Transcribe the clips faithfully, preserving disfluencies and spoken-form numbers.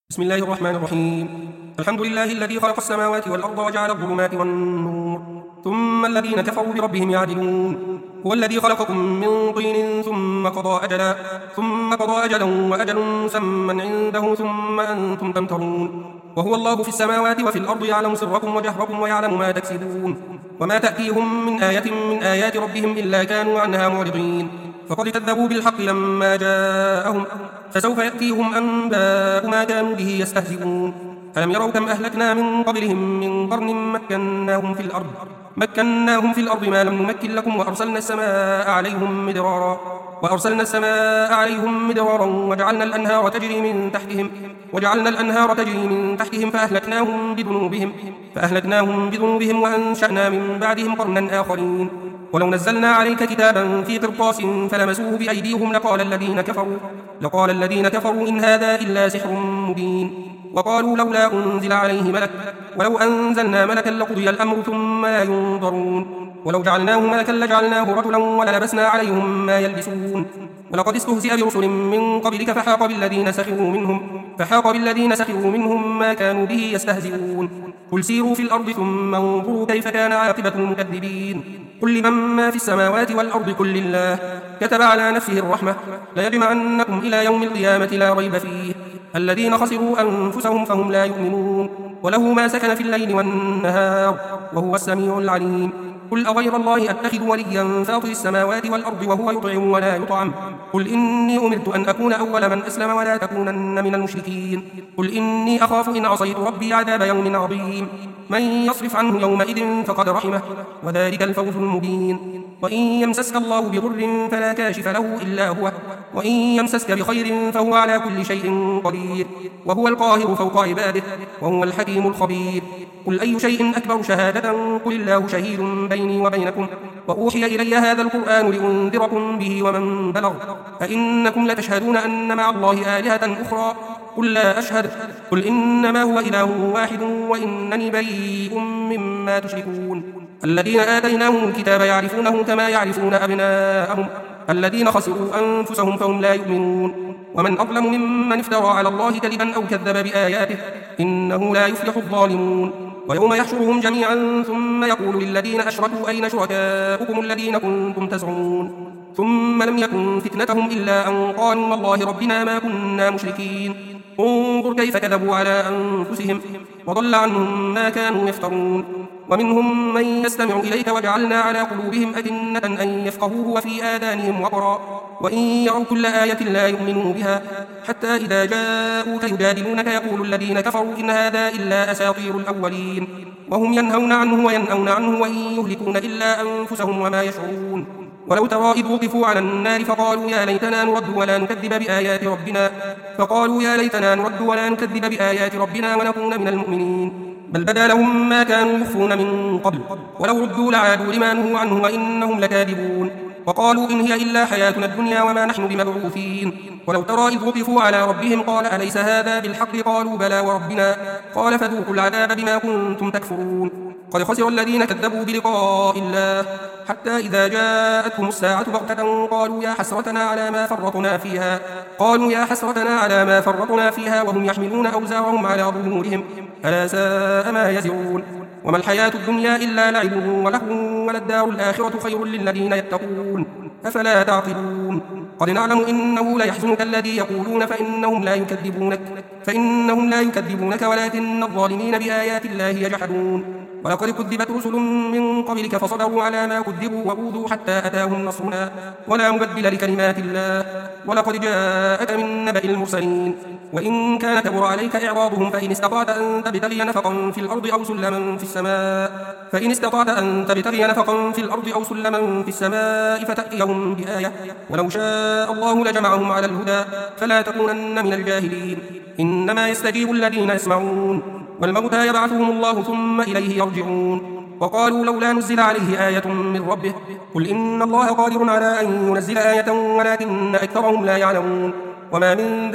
بسم الله الرحمن الرحيم. الحمد لله الذي خلق السماوات والأرض وجعل الظلمات والنور ثم الذين كفروا بربهم يعدلون. هو الذي خلقكم من طين ثم قضى أجلا ثم قضى أجلا وأجل مسمى عنده ثم أنتم تمترون. وهو الله في السماوات وفي الأرض يعلم سركم وجهركم ويعلم ما تكسبون. وما تأتيهم من آية من آيات ربهم إلا كانوا عنها معرضين. فقد كذبوا بالحق لما جاءهم فسوف يأتيهم أنباء ما كانوا به يستهزئون. ألم يروا كم أهلكنا من قبلهم من قرن مكناهم في الأرض مكناهم في الأرض ما لم نمكن لكم وأرسلنا السماء عليهم مدرارا وأرسلنا السماء عليهم مدرارا وجعلنا الأنهار تجري من تحتهم وجعلنا الأنهار تجري من تحتهم فأهلكناهم بذنوبهم فأهلكناهم بذنوبهم وأنشأنا من بعدهم قرنا آخرين. ولو نزلنا عليك كتابا في قرطاس فلمسوه بأيديهم لقال الذين كفروا لقال الذين كفروا إن هذا إلا سحر مبين. وقالوا لولا أنزل عليه ملك ولو أنزلنا ملكا لقضي الأمر ثم لا ينظرون. ولو جعلناه ملكا لجعلناه رجلا وللبسنا عليهم ما يلبسون. ولقد استهزئ برسل من قبلك فحاق بالذين سخروا منهم فحاق بالذين سخروا منهم ما كانوا به يستهزئون. قل سيروا في الأرض ثم انظروا كيف كان عاقبة المكذبين. قل لمن ما في السماوات والأرض قل لله كتب على نفسه الرحمة ليجمعنكم إلى يوم القيامة لا ريب فيه الذين خسروا أنفسهم فهم لا يؤمنون. وله ما سكن في الليل والنهار وهو السميع العليم. قل أغير الله أتخذ وليا فاطر السماوات والأرض وهو يطعم ولا يطعم. قل إني أمرت أن أكون أول من أسلم ولا تكونن من المشركين. قل إني أخاف إن عصيت ربي عذاب يوم عظيم. من يصرف عنه يومئذ فقد رحمه وذلك الفوز المبين. وإن يمسسك الله بضر فلا كاشف له إلا هو وإن يمسسك بخير فهو على كل شيء قدير وهو القاهر فوق عباده وهو الحكيم الخبير. قل أي شيء أكبر شهادة قل الله شهيد بيني وبينكم وأوحي إلي هذا القرآن لأنذركم به ومن بلغ أئنكم لتشهدون أن مع الله آلهة أخرى قل لا أشهد. قل إنما هو إله واحد وإنني بريء مما تشركون. الذين آتيناهم الكتاب يعرفونه كما يعرفون أبناءهم الذين خسروا أنفسهم فهم لا يؤمنون. ومن أظلم ممن افترى على الله كذبا أو كذب بآياته إنه لا يفلح الظالمون. ويوم يحشرهم جميعا ثم يقول للذين أشركوا أين شركاؤكم الذين كنتم تزعمون ثم لم يكن فتنتهم إلا أن قالوا والله ربنا ما كنا مشركين. انظر كيف كذبوا على أنفسهم وضل عنهم ما كانوا يفترون. ومنهم من يستمع إليك وجعلنا على قلوبهم أكنة أن يفقهوه وفي آذانهم وقرا وإن يروا كل آية لا يؤمنوا بها حتى إذا جاءوك يجادلونك يقول الذين كفروا إن هذا إلا أساطير الأولين وهم ينهون عنه وينأون عنه وإن يهلكون إلا أنفسهم وما يشعرون. ولو ترى إذ وقفوا على النار فقالوا يا ليتنا نرد ولا نكذب بآيات ربنا فقالوا يا ليتنا نرد ولا نكذب بآيات ربنا ونكون من المؤمنين بل بدا لهم ما كانوا يخفون من قبل ولو ردوا لعادوا لما نهوا عنه وإنهم لكاذبون. وقالوا إن هي إلا حياتنا الدنيا وما نحن بمبعوثين. ولو ترى إذ وقفوا على ربهم قال أليس هذا بالحق قالوا بلى وربنا قال فذوقوا العذاب بما كنتم تكفرون. قد خسر الذين كذبوا بلقاء الله حتى إذا جاءتهم الساعة بغتة قالوا يا حسرتنا على ما فرطنا فيها قالوا يا حسرتنا على ما فرطنا فيها وهم يحملون أوزارهم على ظهورهم ألا ساء ما يزرون. وما الحياة الدنيا إلا لعب ولهو وللدار الآخرة خير للذين يتقون أفلا تعقلون. قد نعلم إنه ليحزنك الذي يقولون فإنهم لا يكذبونك فإنهم لا يكذبونك ولكن الظالمين بآيات الله يجحدون. ولقد كذبت رسل من قبلك فصبروا على ما كذبوا وأوذوا حتى أتاهم نصرنا ولا مبدل لكلمات الله ولقد جاءك من نبأ المرسلين. وإن كان كبر عليك إعراضهم فإن استطعت أن تبتغي نفقا في الأرض أو سلما في السماء فإن استطعت أن تبتغي نفقا في الأرض أو سلما في السماء فتأتيهم بآية ولو شاء الله لجمعهم على الهدى فلا تكونن من الجاهلين. إنما يستجيب الذين يسمعون والموتى يبعثهم الله ثم إليه يرجعون. وقالوا لولا نزل عليه آية من ربه قل إن الله قادر على أن ينزل آية ولكن أكثرهم لا يعلمون. وما من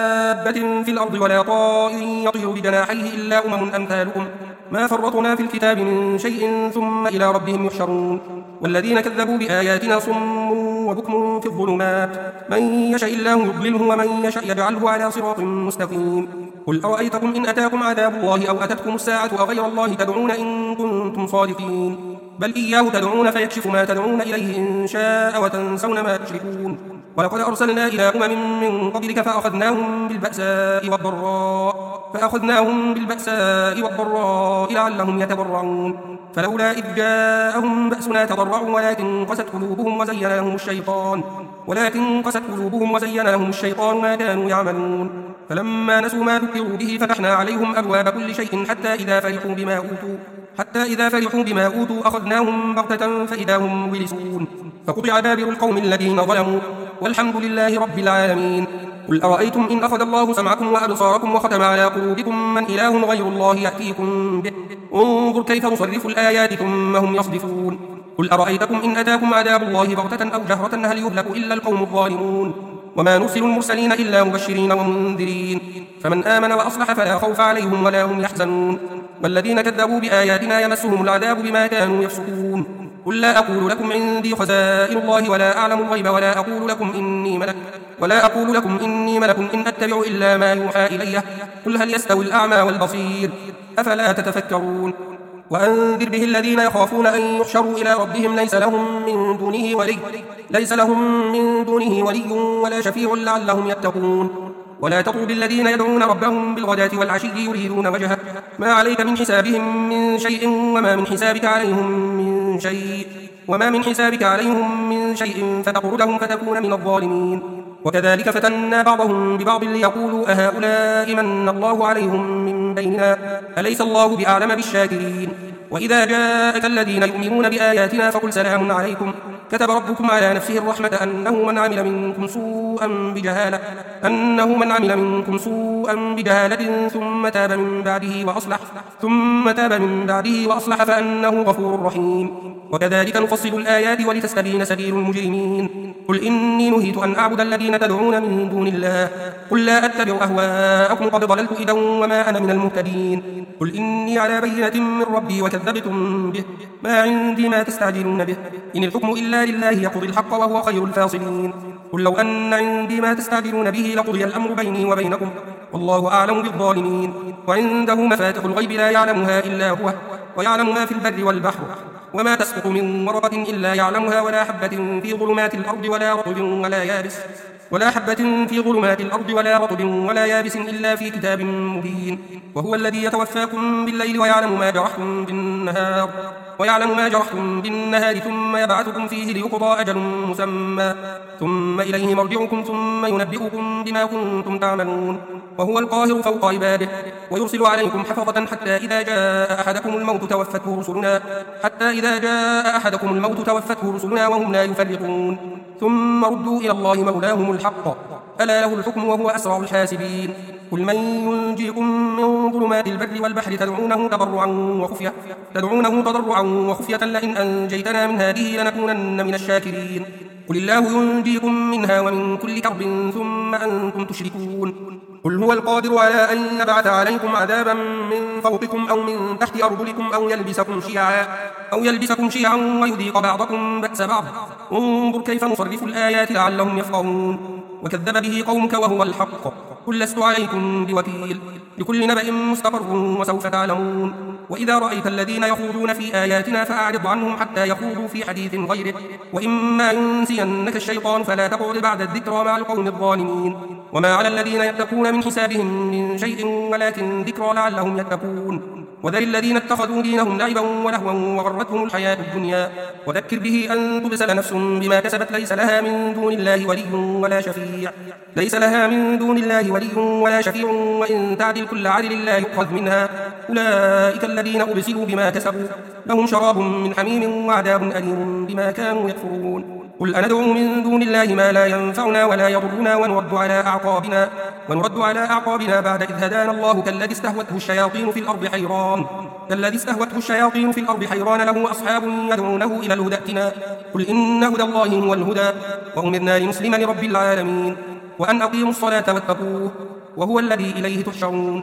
دابة في الأرض ولا طائر يطير بجناحيه إلا أمم أمثالكم ما فرطنا في الكتاب من شيء ثم إلى ربهم يحشرون. والذين كذبوا بآياتنا صم وبكم في الظلمات من يشاء الله يضلله ومن يشاء يجعله على صراط مستقيم. قل أرأيتكم إن أتاكم عذاب الله أو أتتكم الساعة أغير الله تدعون إن كنتم صادقين بل إياه تدعون فيكشف ما تدعون إليه إن شاء وتنسون ما تشركون ولقد أرسلنا إلى أمم من قبلك فأخذناهم بالبأساء والضراء فأخذناهم بالبأساء والضراء لعلهم يتضرعون فلولا إذ جاءهم بأسنا تضرعوا ولكن قست قلوبهم وزين لهم الشيطان ولكن قست قلوبهم وزين لهم الشيطان ما كانوا يعملون فلما نسوا ما ذكروا به فتحنا عليهم أبواب كل شيء حتى إذا فرحوا بما أوتوا حتى إذا فرحوا بما أوتوا أخذناهم بغتة فإذا هم مبلسون فقطع دابر القوم الذين ظلموا والحمد لله رب العالمين قل أرأيتم إن أخذ الله سمعكم وأبصاركم وختم على قلوبكم من إله غير الله يأتيكم به انظر كيف نصرف الآيات ثم هم يصدفون قل أرأيتكم إن أتاكم عذاب الله بغتة أو جهرة هل يهلك إلا القوم الظالمون وما نرسل المرسلين إلا مبشرين ومنذرين فمن آمن وأصلح فلا خوف عليهم ولا هم يحزنون والذين كذبوا بآياتنا يمسهم العذاب بما كانوا يفسقون قل لا أقول لكم عندي خزائن الله ولا أعلم الغيب ولا أقول لكم إني ملك ولا أقول لكم إني ملك إن أتبع إلا ما يوحى إلي قل هل يستوي الأعمى والبصير أفلا تتفكرون وأنذر به الذين يخافون أن يحشروا إلى ربهم ليس لهم من دونه ولي ليس لهم من دونه ولي ولا شفيع لعلهم يتقون ولا تطرد الذين يدعون ربهم بالغداة والعشي يريدون وجهه ما عليك من حسابهم من شيء وما من حسابك عليهم من شيء وما من حسابك عليهم من شيء فتطردهم فتكون من الظالمين وكذلك فتنا بعضهم ببعض ليقولوا أهؤلاء من الله عليهم من بيننا أليس الله بأعلم بالشاكرين وإذا جاءك الذين يؤمنون بآياتنا فقل سلام عليكم كتب ربكم على نفسه الرحمة أنه من عمل منكم سوءا بجهالة أنه من عمل منكم سوءا بجهالة ثم تاب من بعده وأصلح ثم تاب من بعده وأصلح فأنه غفور رحيم وكذلك نفصل الآيات ولتستبين سبيل المجرمين قل إني نهيت أن أعبد الذين تدعون من دون الله قل لا أتبع أهواءكم قد ضللت إذا وما أنا من المهتدين قل إني على بينة من ربي وكذبتم به ما عندي ما تستعجلون به إن الحكم إلا لله يقضي الحق وهو خير الفاصلين قل لو أن عندي ما تستعجلون به لقضي الأمر بيني وبينكم والله أعلم بالظالمين وعنده مفاتح الغيب لا يعلمها إلا هو ويعلم ما في البر والبحر وما تسقط من ورقة إلا يعلمها ولا حبة في ظلمات الأرض ولا رطب ولا يابس ولا حبة في ظلمات الأرض ولا رطب ولا يابس إلا في كتاب مبين وهو الذي يتوفاكم بالليل ويعلم ما جرحتم بالنهار ويعلم ما جرحتم بالنهار ثم يبعثكم فيه ليقضى أجل مسمى ثم إليه مرجعكم ثم ينبئكم بما كنتم تعملون وهو القاهر فوق عباده ويرسل عليكم حفظة حتى إذا جاء أحدكم الموت توفته رسلنا حتى إذا جاء أحدكم الموت توفته رسلنا وهم لا يفرقون ثم ردوا إلى الله مولاهم الحق ألا له الحكم وهو أسرع الحاسبين قل من ينجيكم من ظلمات البر والبحر تدعونه تضرعا وخفية تدعونه تضرعا وخفية لئن أنجيتنا من هذه لنكونن من الشاكرين قل الله ينجيكم منها ومن كل كرب ثم أنتم تشركون قل هو القادر على أن يبعث عليكم عذابا من فوقكم أو من تحت أرجلكم أو يلبسكم شيعا أو يلبسكم شيعا ويذيق بعضكم بأس بعض انظر كيف نصرف الآيات لعلهم يفقهون وكذب به قومك وهو الحق قل لست عليكم بوكيل لكل نبأ مستقر وسوف تعلمون وإذا رأيت الذين يخوضون في آياتنا فأعرض عنهم حتى يخوضوا في حديث غيره وإما ينسينك الشيطان فلا تقعد بعد الذكرى مع القوم الظالمين وما على الذين يتقون من حسابهم من شيء ولكن ذكرى لعلهم يتقون وذل الذين اتخذوا دينهم لعبا ولهوا وغرتهم الحياة الدنيا وذكر به أن تبسل نفس بما كسبت ليس لها من دون الله ولي ولا شفيع ليس لها من دون الله ولي ولا شفيع وإن تعدل كل عدل لا يؤخذ منها أولئك الذين أبسلوا بما كسبوا لهم شراب من حميم وعذاب أليم بما كانوا يكفرون قل أندعو من دون الله ما لا ينفعنا ولا يضرنا ونرد على أعقابنا ونرد على أعقابنا بعد إذ هدانا الله كالذي استهوته الشياطين في الأرض حيران كالذي استهوته الشياطين في الأرض حيران له أصحاب يدعونه إلى الهدى ائتنا قل إن هدى الله هو الهدى وأمرنا لنسلم لرب العالمين وأن أقيموا الصلاة واتقوه وهو الذي إليه تحشرون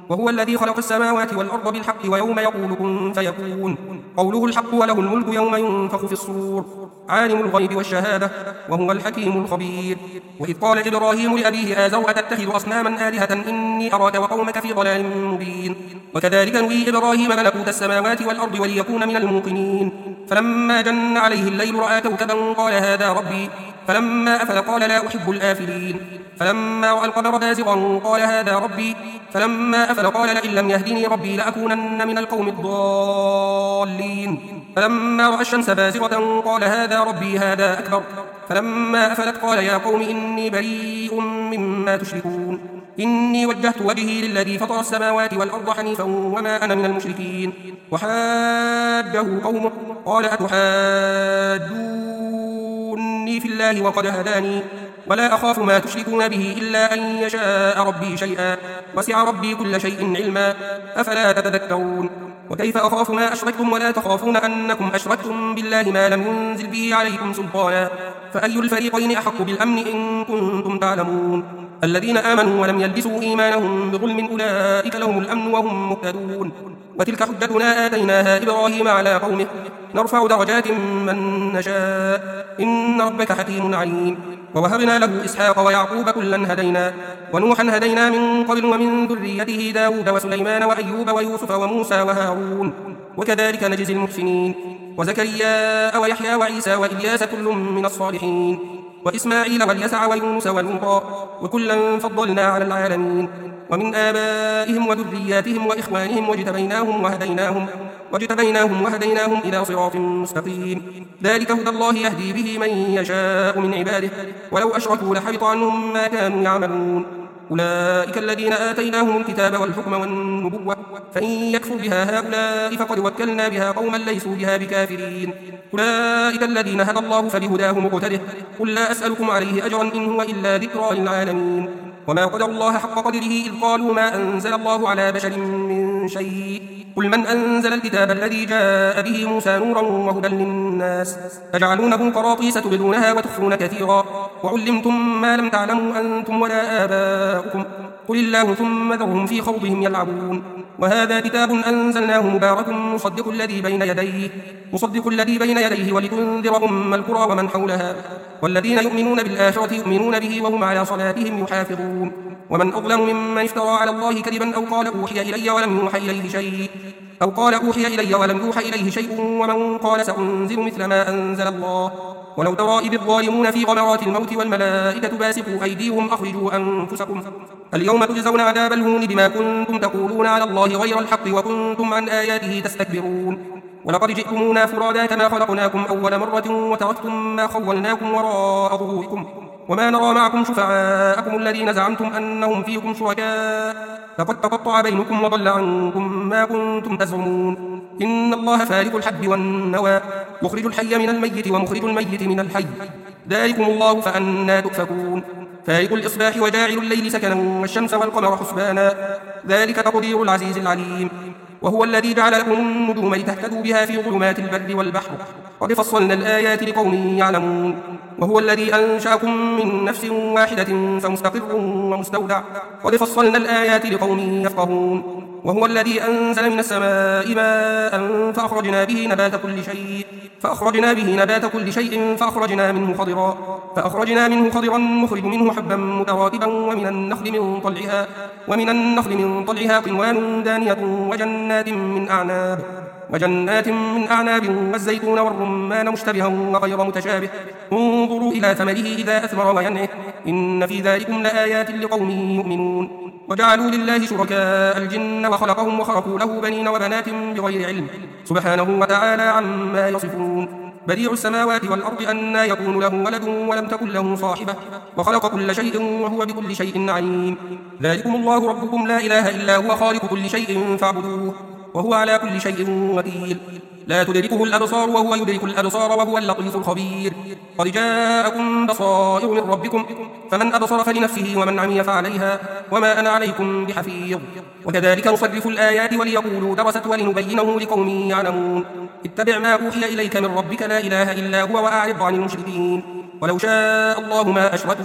وهو الذي خلق السماوات والأرض بالحق ويوم يقول كن فيكون قوله الحق وله الملك يوم ينفخ في الصور عالم الغيب والشهادة وهو الحكيم الخبير. وإذ قال إبراهيم لأبيه آزر أتتخذ أصناما آلهة إني أراك وقومك في ضلال مبين. وكذلك نري إبراهيم ملكوت السماوات والأرض وليكون من الموقنين. فلما جن عليه الليل رأى كوكبا قال هذا ربي فلما أفل قال لا أحب الآفلين. فلما رأى القمر بازغا قال هذا ربي فلما أفل قال لئن لم يهدني ربي لأكونن من القوم الضالين. فلما رأى الشمس بازغة قال هذا ربي هذا أكبر. فلما أفلت قال يا قوم إني بريء مما تشركون إني وجهت وجهي للذي فطر السماوات والأرض حنيفا وما أنا من المشركين. وحاجه قومه قال أتحاجوني في الله وقد هداني ولا أخاف ما تشركون به إلا أن يشاء ربي شيئا وسع ربي كل شيء علما أفلا تتذكرون. وكيف أخاف ما أشركتم ولا تخافون أنكم أشركتم بالله ما لم ينزل به عليكم سلطانا فأي الفريقين أحق بالأمن إن كنتم تعلمون. الذين آمنوا ولم يلبسوا إيمانهم بظلم أولئك لهم الأمن وهم مهتدون. وتلك حجتنا آتيناها إبراهيم على قومه نرفع درجات من نشاء إن ربك حكيم عليم. ووهبنا له إسحاق ويعقوب كلا هدينا ونوحا هدينا من قبل ومن ذريته داود وسليمان وأيوب ويوسف وموسى وهارون وكذلك نجزي المحسنين. وزكريا ويحيى وعيسى وإلياس كل من الصالحين وإسماعيل واليسع ويونس ولوطا وكلا فضلنا على العالمين. ومن آبائهم وذرياتهم وإخوانهم واجتبيناهم وهديناهم واجتبيناهم وهديناهم إلى صراط مستقيم. ذلك هدى الله يهدي به من يشاء من عباده ولو أشركوا لحبط عنهم ما كانوا يعملون. أولئك الذين آتيناهم الكتاب والحكم والنبوة فإن يكفر بها هؤلاء فقد وكلنا بها قوما ليسوا بها بكافرين. أولئك الذين هدى الله فبهداه مقتده قل لا أسألكم عليه أجرا إن هو إلا ذكرى للعالمين. وما قدر الله حق قدره إذ قالوا ما أنزل الله على بشر من شيء قل من أنزل الكتاب الذي جاء به موسى نورا وهدى للناس تجعلونه قراطيس تبدونها وتخفون كثيرا وعلمتم ما لم تعلموا أنتم ولا آباؤكم قل الله ثم ذرهم في خوضهم يلعبون. وهذا كتاب أنزلناه مبارك مصدق الذي بين يديه مصدق الذي بين يديه ولتنذر أم القرى ومن حولها والذين يؤمنون بالآخرة يؤمنون به وهم على صلاتهم يحافظون. ومن أظلم ممن افترى على الله كذبا أو قال أوحي إلي ولم يوحى إليه شيء أو قال أوحي إلي ولم يوحى إليه شيء ومن قال سأنزل مثل ما أنزل الله. ولو ترى إذ الظالمون في غمرات الموت والملائكة باسطوا أيديهم أخرجوا أنفسكم اليوم تجزون عذاب الهون بما كنتم تقولون على الله غير الحق وكنتم عن آياته تستكبرون. ولقد جئتمونا فرادا كما خلقناكم أول مرة وتركتم ما خولناكم وراء ظهوركم وما نرى معكم شفعاءكم الذين زعمتم أنهم فيكم شركاء لقد تقطع بينكم وضل عنكم ما كنتم تزعمون. إن الله فارق الحب والنوى يخرج الحي من الميت ومخرج الميت من الحي ذلكم الله فأنى تؤفكون. فارق الإصباح وجاعل الليل سكنا والشمس والقمر حسبانا ذلك تقدير العزيز العليم. وهو الذي جعل لكم النجوم لتهتدوا بها في ظلمات البر والبحر قد فصلنا الآيات لقوم يعلمون. وهو الذي أنشأكم من نفس واحدة فمستقر ومستودع قد فصلنا الآيات لقوم يفقهون. وهو الذي أنزل من السماء ماء فأخرجنا به نبات كل شيء فأخرجنا به نبات كل شيء فأخرجنا منه خضرا فأخرجنا منه خضرا نخرج منه حبا متراكبا ومن النخل من طلعها ومن النخل من طلعها قنوان دانية وجنات من أعناب وجنات من أعناب والزيتون والرمان مشتبها وغير متشابه انظروا إلى ثمره إذا أثمر وينعه إن في ذلكم لآيات لقوم يؤمنون. وجعلوا لله شركاء الجن وخلقهم وخرقوا له بنين وبنات بغير علم سبحانه وتعالى عما يصفون. بديع السماوات والأرض أنى يكون له ولد ولم تكن له صاحبة وخلق كل شيء وهو بكل شيء عليم. ذلكم الله ربكم لا إله إلا هو خالق كل شيء فاعبدوه وهو على كل شيء وكيل. لا تدركه الأبصار وهو يدرك الأبصار وهو اللطيف الخبير. قد جاءكم بصائر من ربكم فمن أبصر فلنفسه ومن عمي فعليها وما أنا عليكم بحفيظ. وكذلك نصرف الآيات وليقولوا درست ولنبينه لقوم يعلمون. اتبع ما أوحي إليك من ربك لا إله إلا هو وأعرض عن المشركين. ولو شاء الله ما أشركوا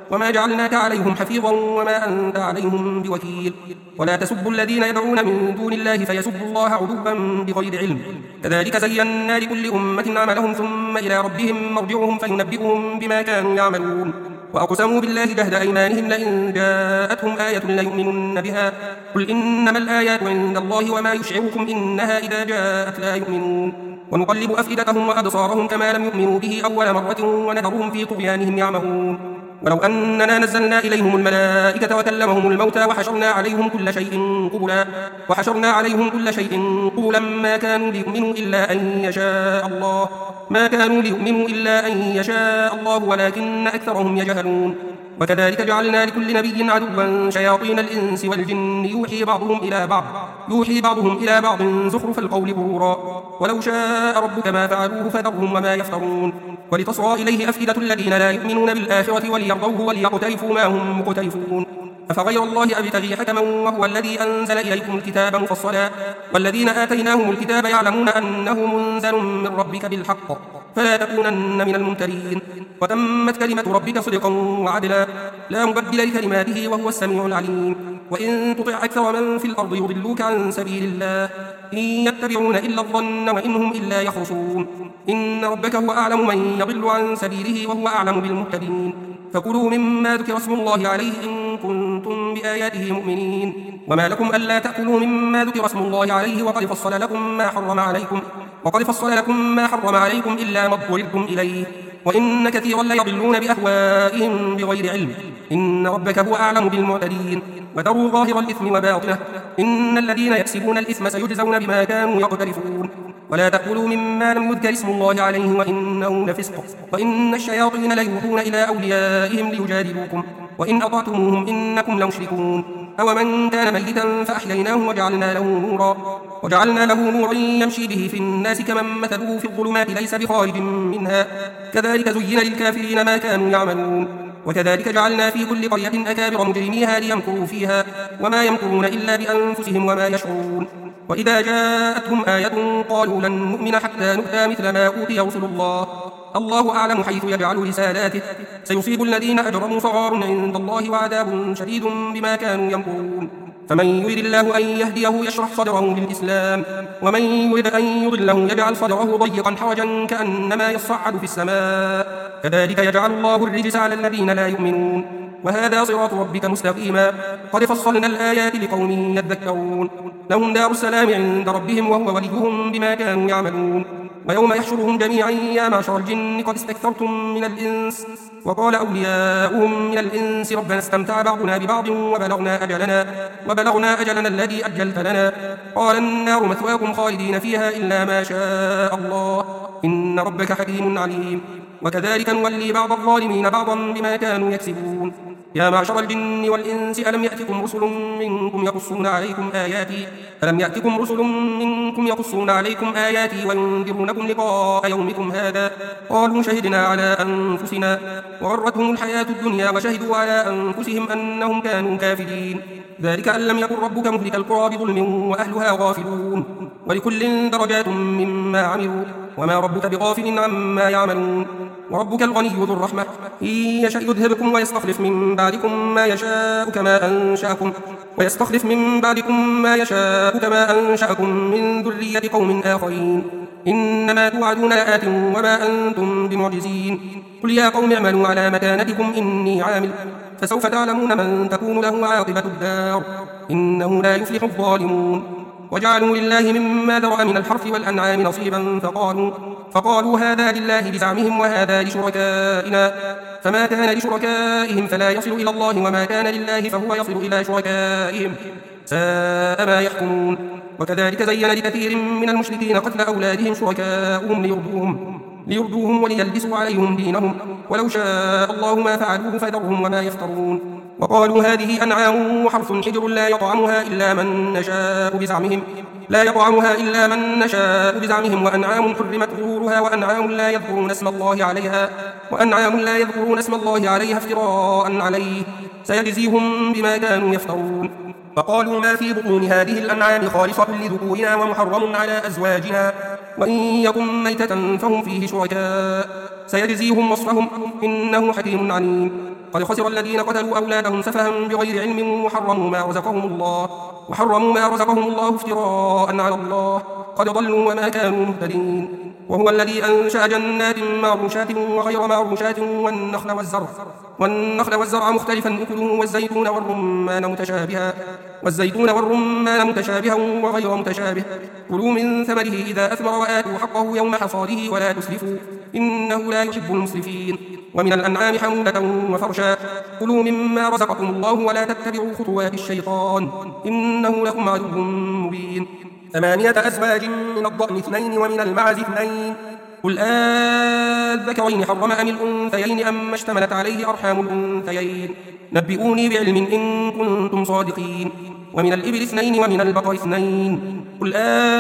وما جعلناك عليهم حفيظا وما أنت عليهم بوكيل ولا تسبوا الذين يدعون من دون الله فيسبوا الله عدوا بغير علم كذلك زينا لكل أمة عملهم ثم إلى ربهم مرجعهم فينبئهم بما كانوا يعملون وأقسموا بالله جهد أيمانهم لئن جاءتهم آية ليؤمنن بها قل إنما الآيات عند الله وما يشعركم إنها إذا جاءت لا يؤمنون ونقلب أفئدتهم وأبصارهم كما لم يؤمنوا به أول مرة ونذرهم في طغيانهم يعمهون ولو أننا نزلنا إليهم الملائكة وكلمهم الموتى وحشرنا عليهم كل شيء قبلا وحشرنا عليهم كل شيء قبلا ما كانوا ليؤمنوا إلا أن يشاء الله ما كانوا ليؤمنوا إلا أن يشاء الله ولكن أكثرهم يجهلون وكذلك جعلنا لكل نبي عدوا شياطين الإنس والجن يوحي بعضهم إلى بعض يوحي بعضهم إلى بعض زخرف القول غرورا ولو شاء ربك ما فعلوه فذرهم وما يفترون ولتصغى إليه أفئدة الذين لا يؤمنون بالآخرة وليرضوه وليقترفوا ما هم مقترفون أفغير الله أبتغي حكما وهو الذي أنزل إليكم الكتاب مفصلا والذين آتيناهم الكتاب يعلمون أنه منزل من ربك بالحق فلا تكونن من الممترين وتمت كلمة ربك صدقا وعدلا لا مبدل لكلماته وهو السميع العليم وإن تطع أكثر من في الأرض يضلوك عن سبيل الله إن يتبعون إلا الظن وإن هم إلا يخرصون إن ربك هو أعلم من يضل عن سبيله وهو أعلم بالمهتدين فكلوا مما ذكر اسم الله عليه إن كنتم بآياته مؤمنين وما لكم ألا تأكلوا مما ذكر اسم الله عليه وقد فصل لكم ما حرم عليكم وقد فصل لكم ما حرم عليكم إلا ما اضطررتم إليه وإن كثيرا ليضلون بأهوائهم بغير علم إن ربك هو أعلم بالمعتدين وذروا ظاهر الإثم وباطنه إن الذين يكسبون الإثم سيجزون بما كانوا يقترفون ولا تأكلوا مما لم يذكر اسم الله عليه وإنه لفسق وإن الشياطين ليوحون إلى أوليائهم ليجادلوكم وإن أطعتموهم إنكم لمشركون أومن كان ميتا فأحييناه وجعلنا له نورا وجعلنا له نورا يمشي به في الناس كمن مثله في الظلمات ليس بخارج منها كذلك زين للكافرين ما كانوا يعملون وكذلك جعلنا في كل قرية أكابر مجرميها ليمكروا فيها وما يمكرون إلا بأنفسهم وما يشعرون وإذا جاءتهم آية قالوا لن نؤمن حتى نؤتى مثل ما أوتي رسل الله الله أعلم حيث يجعل رسالاته سيصيب الذين أجرموا صغار عند الله وعذاب شديد بما كانوا يمكرون فمن يرد الله أن يهديه يشرح صدره للإسلام ومن يرد أن يضله يجعل صدره ضيقا حرجا كأنما يصعد في السماء كذلك يجعل الله الرجس على الذين لا يؤمنون وهذا صراط ربك مستقيما قد فصلنا الآيات لقوم يذكرون لهم دار السلام عند ربهم وهو وليهم بما كانوا يعملون ويوم يحشرهم جميعا يا معشر الجن قد استكثرتم من الإنس وقال أولياؤهم من الإنس ربنا استمتع بعضنا ببعض وبلغنا أجلنا وبلغنا أجلنا الذي أجلت لنا قال النار مثواكم خالدين فيها إلا ما شاء الله إن ربك حكيم عليم وكذلك نولي بعض الظالمين بعضا بما كانوا يكسبون يا معشر الجن والإنس ألم يأتكم رسل منكم يقصون عليكم آياتي ألم يأتكم رسل منكم يقصون عليكم آياتي وينذرونكم لقاء يومكم هذا قالوا شهدنا على أنفسنا وغرتهم الحياة الدنيا وشهدوا على أنفسهم أنهم كانوا كافرين ذلك أن لم يكن ربك مهلك القرى بظلم وأهلها غافلون ولكل درجات مما عملوا وما ربك بغافل عما يعملون وربك الغني ذو الرحمة إن يشأ يذهبكم ويستخلف من بعدكم ما يشاء كما أنشأكم ويستخلف من بعدكم ما يشاء كما أنشأكم من ذرية قوم آخرين إنما توعدون لآت وما أنتم بمعجزين قل يا قوم اعملوا على مكانتكم إني عامل فسوف تعلمون من تكون له عاقبة الدار إنه لا يفلح الظالمون وجعلوا لله مما ذرأ من الحرث والأنعام نصيبا فقالوا, فقالوا هذا لله بزعمهم وهذا لشركائنا فما كان لشركائهم فلا يصل إلى الله وما كان لله فهو يصل إلى شركائهم ساء ما يحكمون وكذلك زين لكثير من المشركين قتل أولادهم شركاؤهم ليرضوهم, ليرضوهم وليلبسوا عليهم دينهم ولو شاء الله ما فعلوه فذرهم وما يفترون وقالوا هذه أنعام وحرث حجر لا يطعمها إلا من نشاء بزعمهم لا يطعمها إلا من نشاء بزعمهم وأنعام حرمت ظهورها وأنعام لا يذكرون اسم الله عليها وأنعام لا يذكرون اسم الله عليها افتراء عليه سيجزيهم بما كانوا يفترون فقالوا ما في بطون هذه الأنعام خالصة لذكورنا ومحرم على أزواجنا وإن يكن ميتة فهم فيه شركاء سيجزيهم وصفهم إنه حكيم عليم قد خسر الذين قتلوا أولادهم سفها بغير علم وحرموا ما رزقهم الله وحرموا ما رزقهم الله افتراء على الله قد ضلوا وما كانوا مهتدين. وهو الذي أنشأ جنات معروشات وغير معروشات والنخل والزرع والنخل والزرع مختلفا أكله والزيتون والرمان متشابها والزيتون والرمان متشابها وغير متشابه كلوا من ثمره إذا أثمر وآتوا حقه يوم حصاده ولا تسرفوا إنه لا يحب المسرفين. ومن الأنعام حمولة وفرشا كلوا مما رزقكم الله ولا تتبعوا خطوات الشيطان إنه لكم عدو مبين. ثمانية أزواج من الضأن اثنين ومن المعز اثنين قل آذكرين حرم أم الأنثيين أم اشتملت عليه أرحام الأنثيين نبئوني بعلم إن كنتم صادقين. ومن الإبل اثنين ومن البقر اثنين قل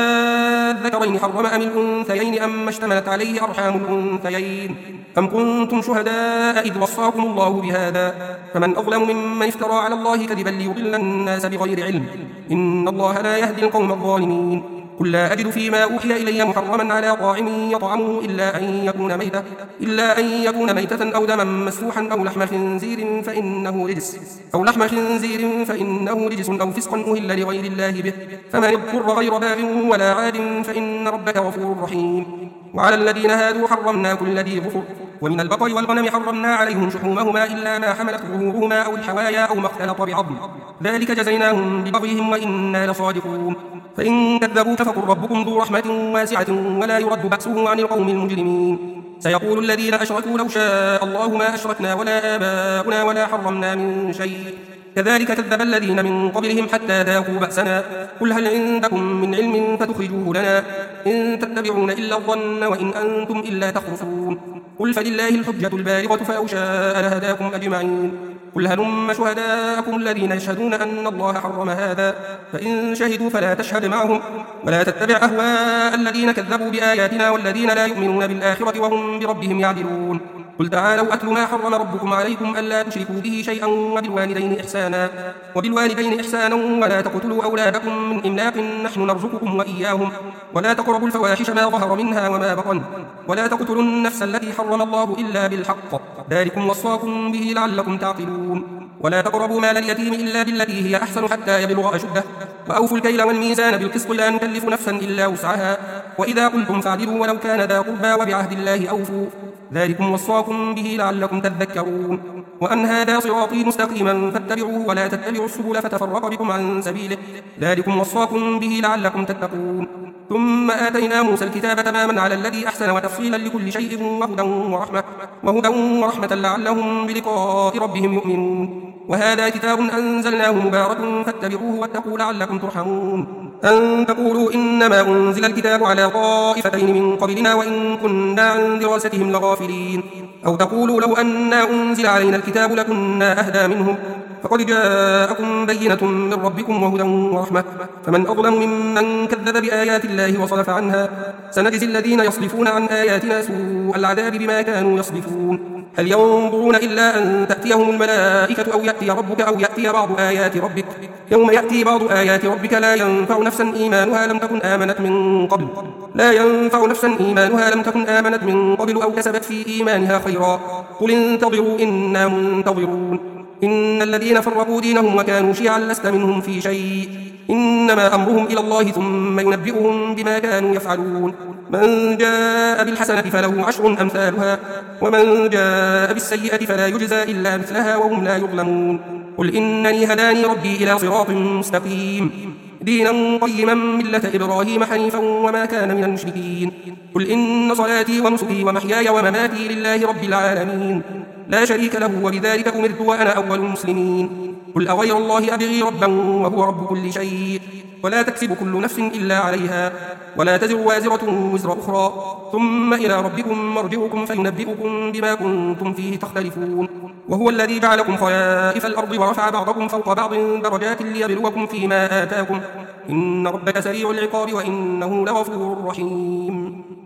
آذكرين حرم أم الأنثيين أم اشتملت عليه أرحام الأنثيين أم كنتم شهداء إذ وصاكم الله بهذا فمن أظلم ممن افترى على الله كذبا ليضل الناس بغير علم إن الله لا يهدي القوم الظالمين. قل لا أجد فيما أوحي إلي محرما على طاعم يطعمه إلا أن يكون ميتة إلا أن يكون ميتة أو دما مسفوحا أو لحم خنزير فإنه رجس أو لحم خنزير فإنه رجس أو فسقا أهل لغير الله به فمن اضطر غير باغ ولا عاد فإن ربك غفور رحيم. وعلى الذين هادوا حرمنا كل ذي ظفر ومن البقر والغنم حرمنا عليهم شحومهما إلا ما حملت ظهورهما أو الحوايا أو ما اختلط بعظم ذلك جزيناهم ببغيهم وإنا لصادقون. فإن كذبوك فقل ربكم ذو رحمة واسعة ولا يرد بأسه عن القوم المجرمين. سيقول الذين أشركوا لو شاء الله ما أشركنا ولا آباؤنا ولا حرمنا من شيء كذلك كذب الذين من قبلهم حتى ذاقوا بأسنا قل هل عندكم من علم فتخرجوه لنا إن تتبعون إلا الظن وإن أنتم إلا تخرصون قل فلله الحجة البالغة فلو شاء لهداكم أجمعين. قل هلم شهداءكم الذين يشهدون أن الله حرم هذا فإن شهدوا فلا تشهد معهم ولا تتبع أهواء الذين كذبوا بآياتنا والذين لا يؤمنون بالآخرة وهم بربهم يعدلون. قل تعالوا أتل ما حرم ربكم عليكم ألا تشركوا به شيئا وبالوالدين إحسانا وبالوالدين إحسانا ولا تقتلوا أولادكم من إملاق نحن نرزقكم وإياهم ولا تقربوا الفواحش ما ظهر منها وما بطن ولا تقتلوا النفس التي حرم الله إلا بالحق ذلكم وصاكم به لعلكم تعقلون. ولا تقربوا مال اليتيم إلا بالتي هي أحسن حتى يبلغ أشده وأوفوا الكيل والميزان بالقسط لا نكلف نفسا إلا وسعها وإذا قلتم فاعدلوا ولو كان ذا قربى وبعهد الله أوفوا ذلكم وصاكم به لعلكم تذكرون. وأن هذا صراطي مستقيما فاتبعوه ولا تتبعوا السبل فتفرق بكم عن سبيله ذلكم وصاكم به لعلكم تتقون. ثم آتينا موسى الكتاب تماما على الذي أحسن وتفصيلا لكل شيء وهدى ورحمة, وهدى ورحمة لعلهم بلقاء ربهم يؤمنون. وهذا كتاب أنزلناه مبارك فاتبعوه واتقوا لعلكم ترحمون. أن تقولوا إنما أنزل الكتاب على طائفتين من قبلنا وإن كنا عن دراستهم لغافلين أو تقولوا لو أنا أنزل علينا الكتاب لكنا أهدى منهم فقد جاءكم بينة من ربكم وهدى ورحمة فمن أظلم ممن كذب بآيات الله وصرف عنها سنجزي الذين يصرفون عن آياتنا سوء العذاب بما كانوا يصرفون. هل ينظرون إلا أن تأتيهم الملائكة أو يأتي ربك أو يأتي بعض آيات ربك يوم يأتي بعض آيات ربك لا ينفع نفسا إيمانها لم تكن آمنت من قبل لا ينفع نفسا إيمانها لم تكن آمنت من قبل أو كسبت في إيمانها خيرا قل انتظروا إنا منتظرون. إن الذين فرقوا دينهم وكانوا شيعا لست منهم في شيء إنما أمرهم إلى الله ثم ينبئهم بما كانوا يفعلون. من جاء بالحسنة فله عشر أمثالها ومن جاء بالسيئة فلا يجزى إلا مثلها وهم لا يظلمون. قل إنني هداني ربي إلى صراط مستقيم دينا قيما ملة إبراهيم حنيفا وما كان من المشركين. قل إن صلاتي ونسكي ومحياي ومماتي لله رب العالمين لا شريك له وبذلك أمرت وأنا أول المسلمين. قل أغير الله أبغي ربا وهو رب كل شيء ولا تكسب كل نفس إلا عليها ولا تزر وازرة وزر أخرى ثم إلى ربكم مرجعكم فينبئكم بما كنتم فيه تختلفون. وهو الذي جعلكم خلائف الأرض ورفع بعضكم فوق بعض درجات ليبلوكم فيما آتاكم إن ربك سريع العقاب وإنه لغفور رحيم.